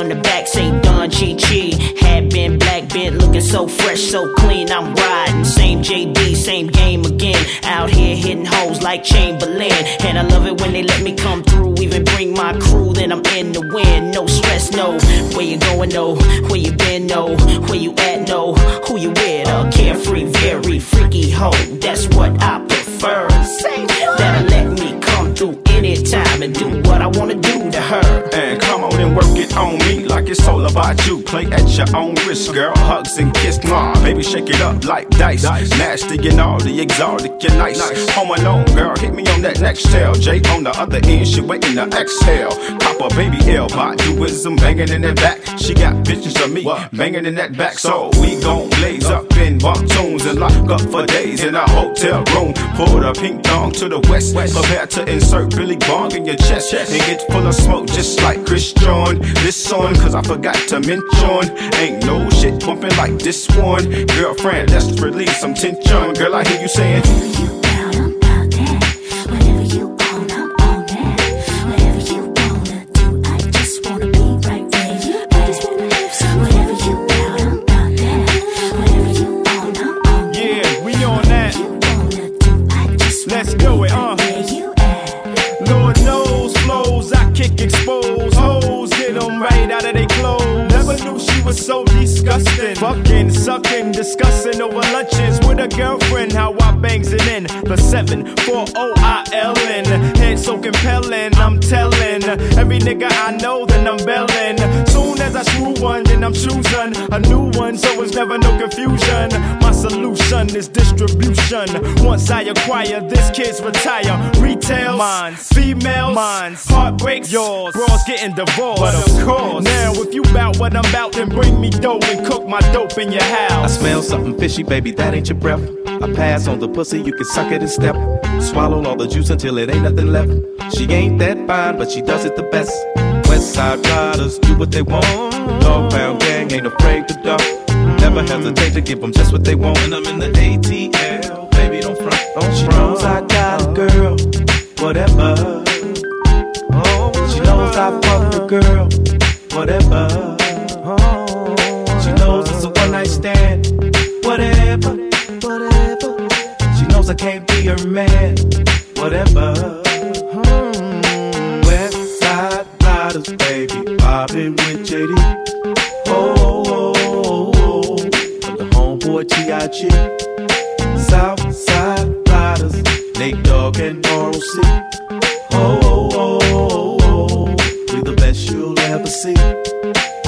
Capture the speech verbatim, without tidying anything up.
on the back say Don Chi Chi. Had been black, been looking so fresh, so clean. I'm riding, same J D, same game again. Out here hitting hoes like Chamberlain. And I love it when they let me come through, even bring my crew, then I'm in the wind. No stress, no. Where you going, no. Where you been, no. Where you at, no. Who you with, a carefree, very freaky hoe. That's what I prefer. That'll let me come through anytime and do what I wanna do to her. And come on and work it on me like it's all about you. Play at your own risk, girl. Hugs and kiss, mwah. Baby, shake it up like dice. Nasty and all the exotic and nice. Home alone, girl, hit me on that next tail. Jay on the other end, she waiting to exhale. Pop a baby L, by doism, banging in that back. She got pictures of me banging in that back. So we gon' blaze up in bump tunes and lock up for days in a hotel room. Pull the pink dong to the west. Prepare to insert Billy Bong in your chest and get full of smoke just like Chris John. This song, cause I forgot to mention, ain't no shit bumping like this one. Girlfriend, let's release some tension. Girl, I hear you saying, you bout, I'm bout that. Whatever you on, I'm on that. Whatever you wanna do, I just wanna be right where you at. Whatever you bout, I'm bout that. Whatever you on, I'm on that. Yeah, we on that. You wanna do, I just wanna Let's do it, uh. where you at. Lord knows flows, I kick expose hoes, get them right out of they clothes. Never knew she was so disgusting. Fucking, sucking, discussing over lunches with a girlfriend. How I bangs it in the seven four O I L N. Head so compelling, I'm telling every nigga I know, then I'm belling. Soon as I screw one, then I'm choosing a new one, so it's never no confusion. My solution is distribution. Once I acquire this, kids retire. Retail, mines, females, mines, heartbreaks, yours. Bros getting divorced, but of course. Now if you bout what I'm bout, then bring me dope and cook my dope in your house. I smell something fishy, baby, that ain't your breath. I pass on the pussy, you can suck it and step. Swallow all the juice until it ain't nothing left. She ain't that fine, but she does it the best. West Side Riders do what they want. Dog Pound Gang ain't afraid to duck. Never hesitate to give them just what they want. And I'm in the A T L, baby, don't front, don't She front. knows I got a girl, whatever. Oh, she knows I fuck the girl, whatever. Oh, she knows it's a one night stand, whatever, whatever. She knows I can't be her man, whatever. Hmm. West Side Riders, baby, bobbing with J D. Oh, oh, oh, oh. And the homeboy T I G. South Side Riders, Nate Dogg and Oral C. Oh, oh, oh, oh, oh. We the best you'll ever see.